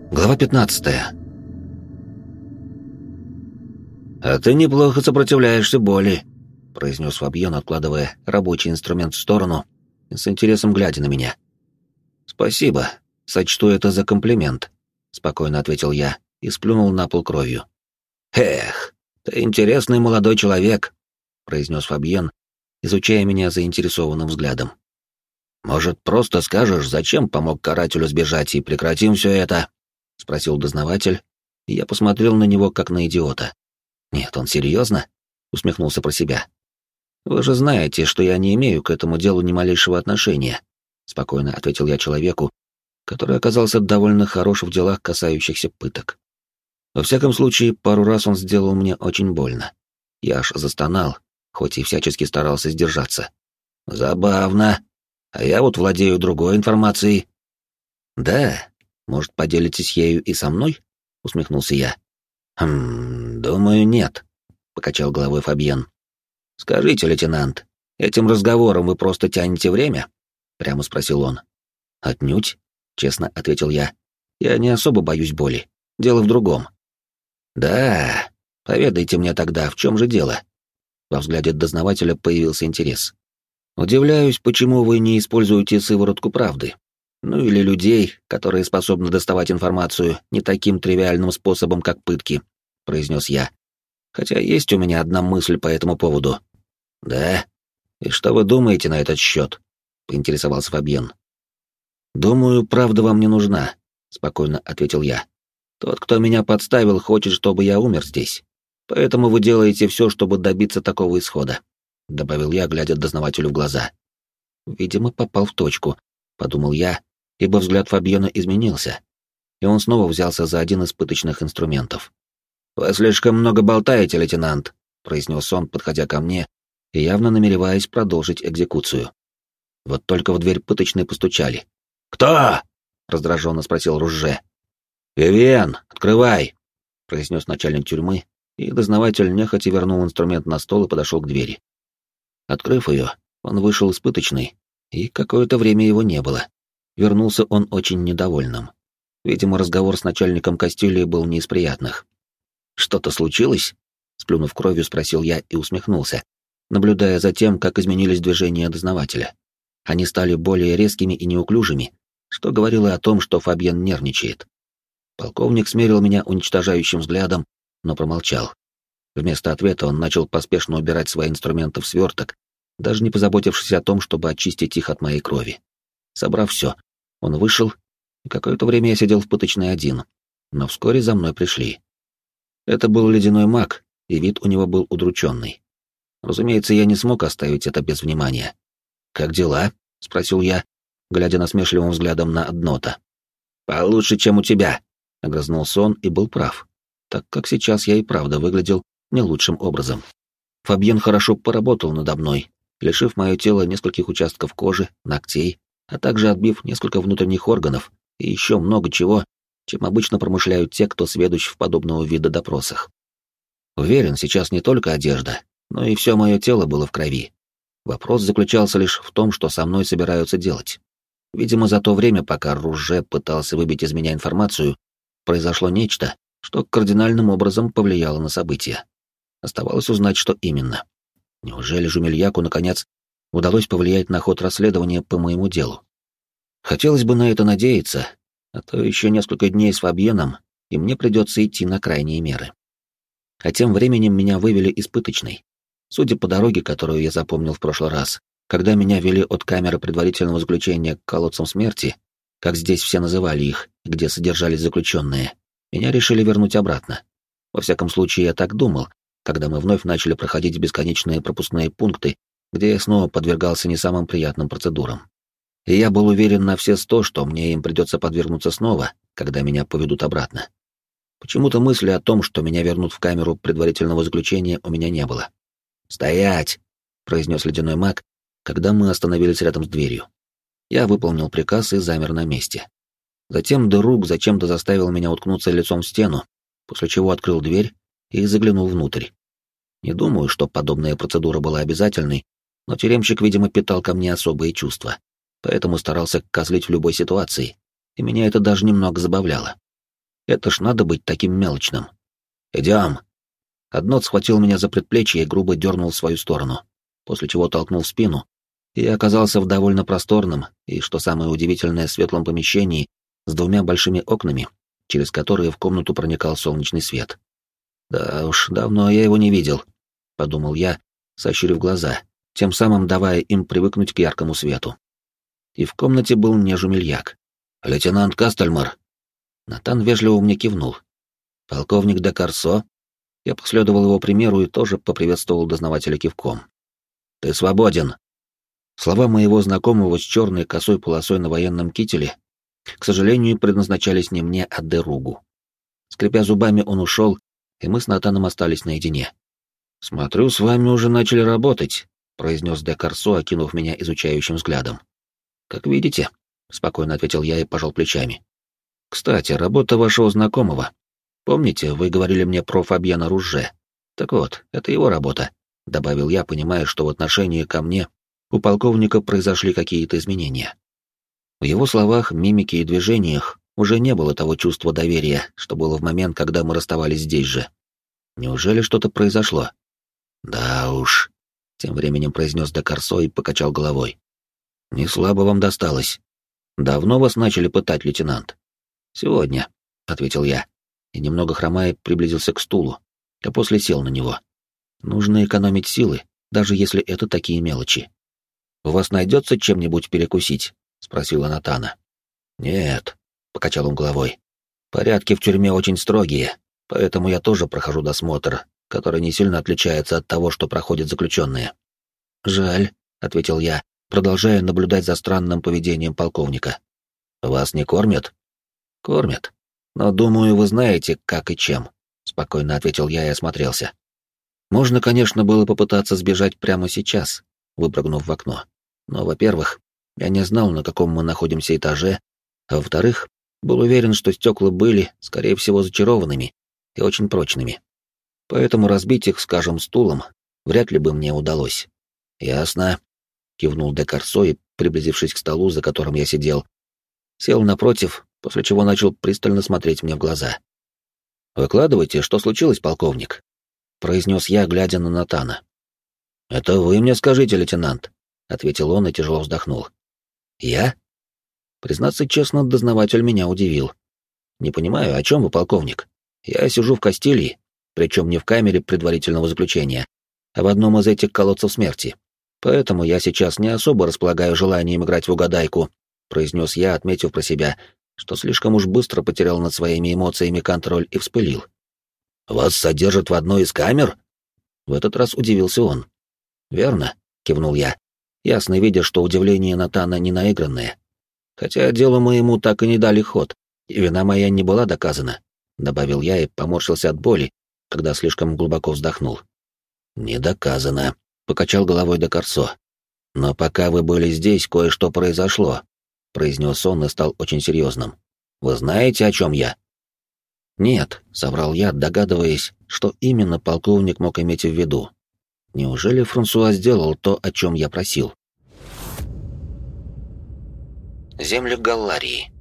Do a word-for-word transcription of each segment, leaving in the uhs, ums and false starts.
Глава пятнадцатая. «А ты неплохо сопротивляешься боли», — произнес Фабьен, откладывая рабочий инструмент в сторону и с интересом глядя на меня. «Спасибо, сочту это за комплимент», — спокойно ответил я и сплюнул на пол кровью. «Эх, ты интересный молодой человек», — произнес Фабьен, изучая меня заинтересованным взглядом. «Может, просто скажешь, зачем помог карателю сбежать, и прекратим все это?» — спросил дознаватель, и я посмотрел на него как на идиота. «Нет, он серьезно?» — усмехнулся про себя. «Вы же знаете, что я не имею к этому делу ни малейшего отношения», — спокойно ответил я человеку, который оказался довольно хорош в делах, касающихся пыток. Во всяком случае, пару раз он сделал мне очень больно. Я аж застонал, хоть и всячески старался сдержаться. «Забавно. А я вот владею другой информацией». «Да? Может, поделитесь ею и со мной?» — усмехнулся я. «Хм, думаю, нет», — покачал головой Фабьен. «Скажите, лейтенант, этим разговором вы просто тянете время?» — прямо спросил он. «Отнюдь», — честно ответил я. «Я не особо боюсь боли. Дело в другом». «Да, поведайте мне тогда, в чем же дело?» Во взгляде дознавателя появился интерес. «Удивляюсь, почему вы не используете сыворотку правды. Ну или людей, которые способны доставать информацию не таким тривиальным способом, как пытки», — произнес я. «Хотя есть у меня одна мысль по этому поводу». «Да? И что вы думаете на этот счет?» — поинтересовался Фабьен. «Думаю, правда вам не нужна», — спокойно ответил я. «Тот, кто меня подставил, хочет, чтобы я умер здесь. Поэтому вы делаете все, чтобы добиться такого исхода», — добавил я, глядя дознавателю в глаза. «Видимо, попал в точку», — подумал я, ибо взгляд Фабьена изменился, и он снова взялся за один из пыточных инструментов. «Вы слишком много болтаете, лейтенант», — произнес он, подходя ко мне и явно намереваясь продолжить экзекуцию. Вот только в дверь пыточной постучали. «Кто?» — раздраженно спросил Ружже. «Вивиан, открывай!» — произнес начальник тюрьмы, и дознаватель нехотя вернул инструмент на стол и подошел к двери. Открыв ее, он вышел из пыточной, и какое-то время его не было. Вернулся он очень недовольным. Видимо, разговор с начальником Кастилии был не из приятных. «Что-то случилось?» — сплюнув кровью, спросил я и усмехнулся, наблюдая за тем, как изменились движения дознавателя. Они стали более резкими и неуклюжими, что говорило о том, что Фабьен нервничает. Полковник смерил меня уничтожающим взглядом, но промолчал. Вместо ответа он начал поспешно убирать свои инструменты в сверток, даже не позаботившись о том, чтобы очистить их от моей крови. Собрав все, он вышел, и какое-то время я сидел в пыточной один, но вскоре за мной пришли. Это был ледяной маг, и вид у него был удрученный. Разумеется, я не смог оставить это без внимания. «Как дела?» — спросил я, глядя насмешливым взглядом на Аднота. «Получше, чем у тебя», — огрызнулся он и был прав, так как сейчас я и правда выглядел не лучшим образом. Фабьен хорошо поработал надо мной, лишив мое тело нескольких участков кожи, ногтей, а также отбив несколько внутренних органов и еще много чего, чем обычно промышляют те, кто сведущ в подобного вида допросах. Уверен, сейчас не только одежда, но и все мое тело было в крови. Вопрос заключался лишь в том, что со мной собираются делать. Видимо, за то время, пока Ружже пытался выбить из меня информацию, произошло нечто, что кардинальным образом повлияло на события. Оставалось узнать, что именно. Неужели Жумельяку, наконец, удалось повлиять на ход расследования по моему делу? Хотелось бы на это надеяться, а то еще несколько дней с Фабьеном, и мне придется идти на крайние меры. А тем временем меня вывели из пыточной. Судя по дороге, которую я запомнил в прошлый раз, когда меня вели от камеры предварительного заключения к колодцам смерти, как здесь все называли их, где содержались заключенные, меня решили вернуть обратно. Во всяком случае, я так думал, когда мы вновь начали проходить бесконечные пропускные пункты, где я снова подвергался не самым приятным процедурам. И я был уверен на все сто, что мне им придется подвергнуться снова, когда меня поведут обратно. Почему-то мысли о том, что меня вернут в камеру предварительного заключения, у меня не было. «Стоять!» — произнес ледяной маг, когда мы остановились рядом с дверью. Я выполнил приказ и замер на месте. Затем Дерук зачем-то заставил меня уткнуться лицом в стену, после чего открыл дверь и заглянул внутрь. Не думаю, что подобная процедура была обязательной, но тюремщик, видимо, питал ко мне особые чувства, поэтому старался козлить в любой ситуации, и меня это даже немного забавляло. Это ж надо быть таким мелочным. Идем. Однот схватил меня за предплечье и грубо дернул в свою сторону, после чего толкнул в спину, и я оказался в довольно просторном и, что самое удивительное, светлом помещении с двумя большими окнами, через которые в комнату проникал солнечный свет. Да уж, давно я его не видел, подумал я, сощурив глаза, тем самым давая им привыкнуть к яркому свету. И в комнате был не Жумельяк. «Лейтенант Кастельмар!» Натан вежливо мне кивнул. «Полковник де Корсо?» Я последовал его примеру и тоже поприветствовал дознавателя кивком. «Ты свободен!» Слова моего знакомого с черной косой полосой на военном кителе, к сожалению, предназначались не мне, а Деругу. Скрипя зубами, он ушел, и мы с Натаном остались наедине. «Смотрю, с вами уже начали работать», — произнес де Корсо, окинув меня изучающим взглядом. «Как видите», — спокойно ответил я и пожал плечами. «Кстати, работа вашего знакомого. Помните, вы говорили мне про Фабьена Ружже? Так вот, это его работа», — добавил я, понимая, что в отношении ко мне у полковника произошли какие-то изменения. В его словах, мимике и движениях уже не было того чувства доверия, что было в момент, когда мы расставались здесь же. Неужели что-то произошло? «Да уж», — тем временем произнес де Корсо и покачал головой. «Не слабо вам досталось. Давно вас начали пытать, лейтенант?» «Сегодня», — ответил я, и, немного хромая, приблизился к стулу, а после сел на него. «Нужно экономить силы, даже если это такие мелочи». «У вас найдется чем-нибудь перекусить?» — спросила Натана. «Нет», — покачал он головой. «Порядки в тюрьме очень строгие, поэтому я тоже прохожу досмотр, который не сильно отличается от того, что проходят заключенные». «Жаль», — ответил я, продолжая наблюдать за странным поведением полковника. «Вас не кормят?» «Кормят. Но, думаю, вы знаете, как и чем», — спокойно ответил я и осмотрелся. Можно, конечно, было попытаться сбежать прямо сейчас, выпрыгнув в окно. Но, во-первых, я не знал, на каком мы находимся этаже, а во-вторых, был уверен, что стекла были, скорее всего, зачарованными и очень прочными. Поэтому разбить их, скажем, стулом вряд ли бы мне удалось. «Ясно», — кивнул де Корсо и, приблизившись к столу, за которым я сидел, сел напротив, после чего начал пристально смотреть мне в глаза. «Выкладывайте, что случилось, полковник?» — произнес я, глядя на Натана. «Это вы мне скажите, лейтенант», — ответил он и тяжело вздохнул. «Я?» Признаться честно, дознаватель меня удивил. «Не понимаю, о чем вы, полковник? Я сижу в Кастилии, причем не в камере предварительного заключения, а в одном из этих колодцев смерти. Поэтому я сейчас не особо располагаю желанием играть в угадайку», — произнес я, отметив про себя, что слишком уж быстро потерял над своими эмоциями контроль и вспылил. «Вас содержат в одной из камер?» В этот раз удивился он. «Верно», — кивнул я, ясно видя, что удивление Натана не наигранное. «Хотя делу моему так и не дали ход, и вина моя не была доказана», — добавил я и поморщился от боли, когда слишком глубоко вздохнул. «Не доказано», — покачал головой де Корсо. «Но пока вы были здесь, кое-что произошло», — произнес он и стал очень серьезным. «Вы знаете, о чем я?» «Нет», — соврал я, догадываясь, что именно полковник мог иметь в виду. Неужели Франсуа сделал то, о чем я просил? Земли Галларии.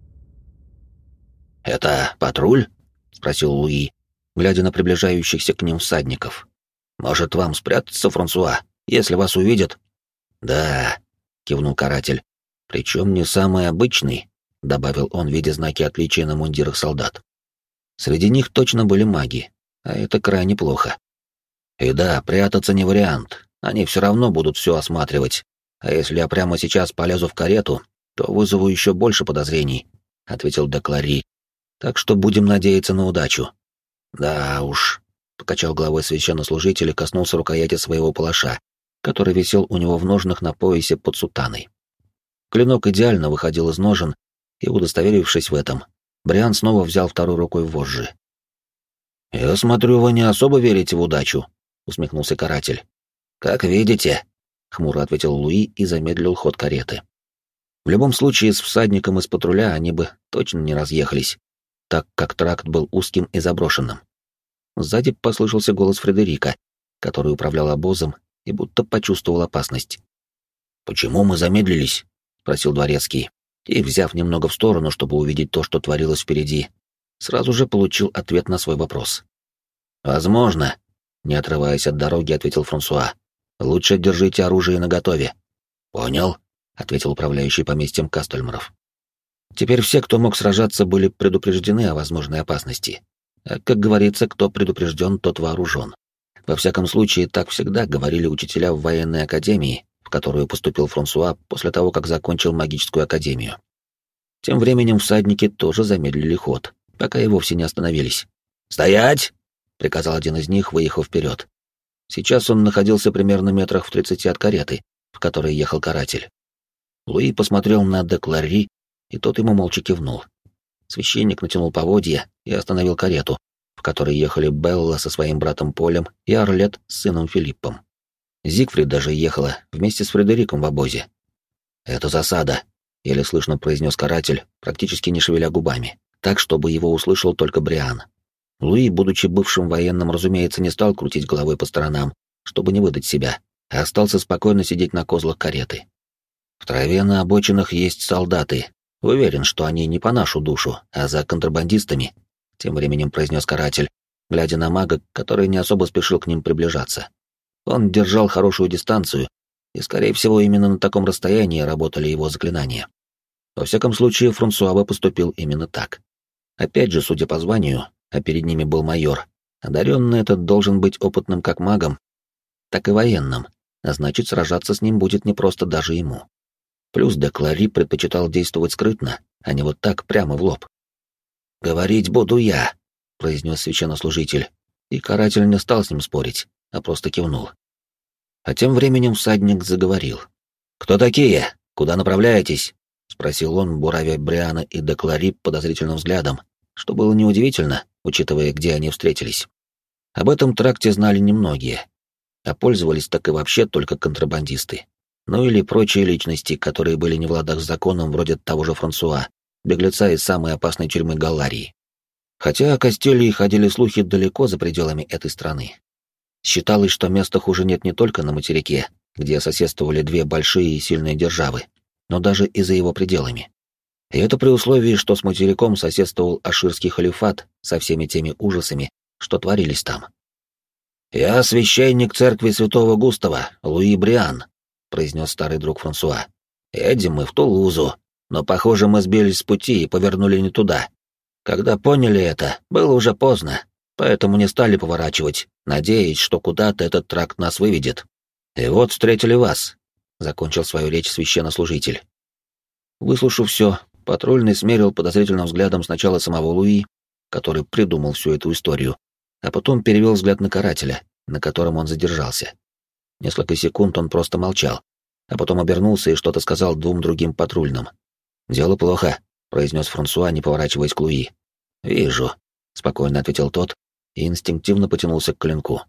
«Это патруль?» — спросил Луи, глядя на приближающихся к ним всадников. «Может, вам спрятаться, Франсуа, если вас увидят?» «Да», — кивнул каратель. «Причем не самый обычный», — добавил он, видя знаки отличия на мундирах солдат. «Среди них точно были маги, а это крайне плохо. И да, прятаться не вариант, они все равно будут все осматривать, а если я прямо сейчас полезу в карету, то вызову еще больше подозрений», — ответил де Клари. «Так что будем надеяться на удачу». «Да уж», — покачал головой священнослужитель и коснулся рукояти своего палаша, который висел у него в ножнах на поясе под сутаной. Клинок идеально выходил из ножен, и, удостоверившись в этом, Бриан снова взял второй рукой в вожжи. «Я смотрю, вы не особо верите в удачу», — усмехнулся каратель. «Как видите», — хмуро ответил Луи и замедлил ход кареты. В любом случае, с всадником из патруля они бы точно не разъехались, так как тракт был узким и заброшенным. Сзади послышался голос Фредерика, который управлял обозом и будто почувствовал опасность. «Почему мы замедлились?» — спросил дворецкий, и, взяв немного в сторону, чтобы увидеть то, что творилось впереди, сразу же получил ответ на свой вопрос. «Возможно», — не отрываясь от дороги, ответил Франсуа. «Лучше держите оружие наготове». «Понял», — ответил управляющий поместьем Кастельмаров. Теперь все, кто мог сражаться, были предупреждены о возможной опасности. А, как говорится, кто предупрежден, тот вооружен. Во всяком случае, так всегда говорили учителя в военной академии, в которую поступил Франсуа после того, как закончил магическую академию. Тем временем всадники тоже замедлили ход, пока и вовсе не остановились. «Стоять!» — приказал один из них, выехав вперед. Сейчас он находился примерно метрах в тридцати от кареты, в которой ехал каратель. Луи посмотрел на де Кларри, и тот ему молча кивнул. Священник натянул поводья и остановил карету, в которой ехали Белла со своим братом Полем и Арлет с сыном Филиппом. Зигфрид даже ехала вместе с Фредериком в обозе. «Это засада», — еле слышно произнес каратель, практически не шевеля губами, так, чтобы его услышал только Бриан. Луи, будучи бывшим военным, разумеется, не стал крутить головой по сторонам, чтобы не выдать себя, а остался спокойно сидеть на козлах кареты. «В траве на обочинах есть солдаты. Уверен, что они не по нашу душу, а за контрабандистами», — тем временем произнес каратель, глядя на мага, который не особо спешил к ним приближаться. Он держал хорошую дистанцию, и, скорее всего, именно на таком расстоянии работали его заклинания. Во всяком случае, Франсуа бы поступил именно так. Опять же, судя по званию, а перед ними был майор, одаренный этот должен быть опытным как магом, так и военным, а значит, сражаться с ним будет непросто даже ему. Плюс де Кларри предпочитал действовать скрытно, а не вот так прямо в лоб. «Говорить буду я», — произнес священнослужитель, и каратель не стал с ним спорить, а просто кивнул. А тем временем всадник заговорил. «Кто такие? Куда направляетесь?» — спросил он, буравя Бриана и де Кларри подозрительным взглядом, что было неудивительно, учитывая, где они встретились. Об этом тракте знали немногие, а пользовались так и вообще только контрабандисты. Ну или прочие личности, которые были не в ладах с законом, вроде того же Франсуа, беглеца из самой опасной тюрьмы Галларии. Хотя о Кастилии ходили слухи далеко за пределами этой страны. Считалось, что места хуже нет не только на материке, где соседствовали две большие и сильные державы, но даже и за его пределами. И это при условии, что с материком соседствовал Аширский халифат со всеми теми ужасами, что творились там. «Я священник церкви святого Густава, Луи Бриан», — произнес старый друг Франсуа. «Едем мы в Тулузу, но, похоже, мы сбились с пути и повернули не туда. Когда поняли это, было уже поздно, поэтому не стали поворачивать, надеясь, что куда-то этот тракт нас выведет. И вот встретили вас», — закончил свою речь священнослужитель. Выслушав все, патрульный смерил подозрительным взглядом сначала самого Луи, который придумал всю эту историю, а потом перевел взгляд на карателя, на котором он задержался. Несколько секунд он просто молчал, а потом обернулся и что-то сказал двум другим патрульным. «Дело плохо», — произнес Франсуа, не поворачиваясь к Луи. «Вижу», — спокойно ответил тот и инстинктивно потянулся к клинку.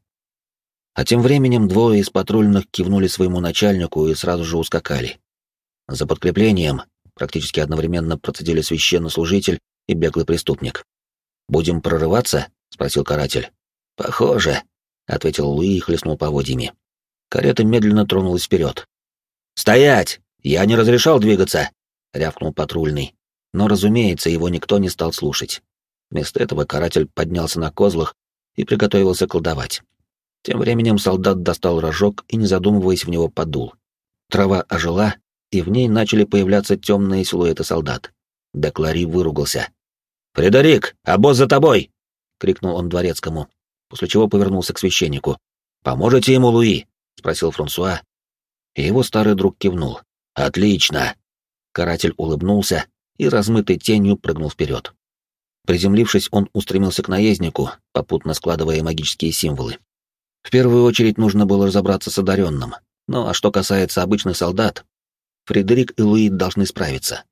А тем временем двое из патрульных кивнули своему начальнику и сразу же ускакали. За подкреплением практически одновременно процедили священнослужитель и беглый преступник. «Будем прорываться?» — спросил каратель. «Похоже», — ответил Луи и хлестнул поводьями. Карета медленно тронулась вперед. «Стоять! Я не разрешал двигаться!» — рявкнул патрульный. Но, разумеется, его никто не стал слушать. Вместо этого каратель поднялся на козлах и приготовился колдовать. Тем временем солдат достал рожок и, не задумываясь, в него подул. Трава ожила, и в ней начали появляться темные силуэты солдат. Де Кларри выругался. «Фредерик, обоз за тобой!» — крикнул он дворецкому, после чего повернулся к священнику. «Поможете ему, Луи?» — спросил Франсуа. И его старый друг кивнул. «Отлично!» Каратель улыбнулся и размытой тенью прыгнул вперед. Приземлившись, он устремился к наезднику, попутно складывая магические символы. В первую очередь нужно было разобраться с одаренным. Ну а что касается обычных солдат, Фредерик и Луи должны справиться.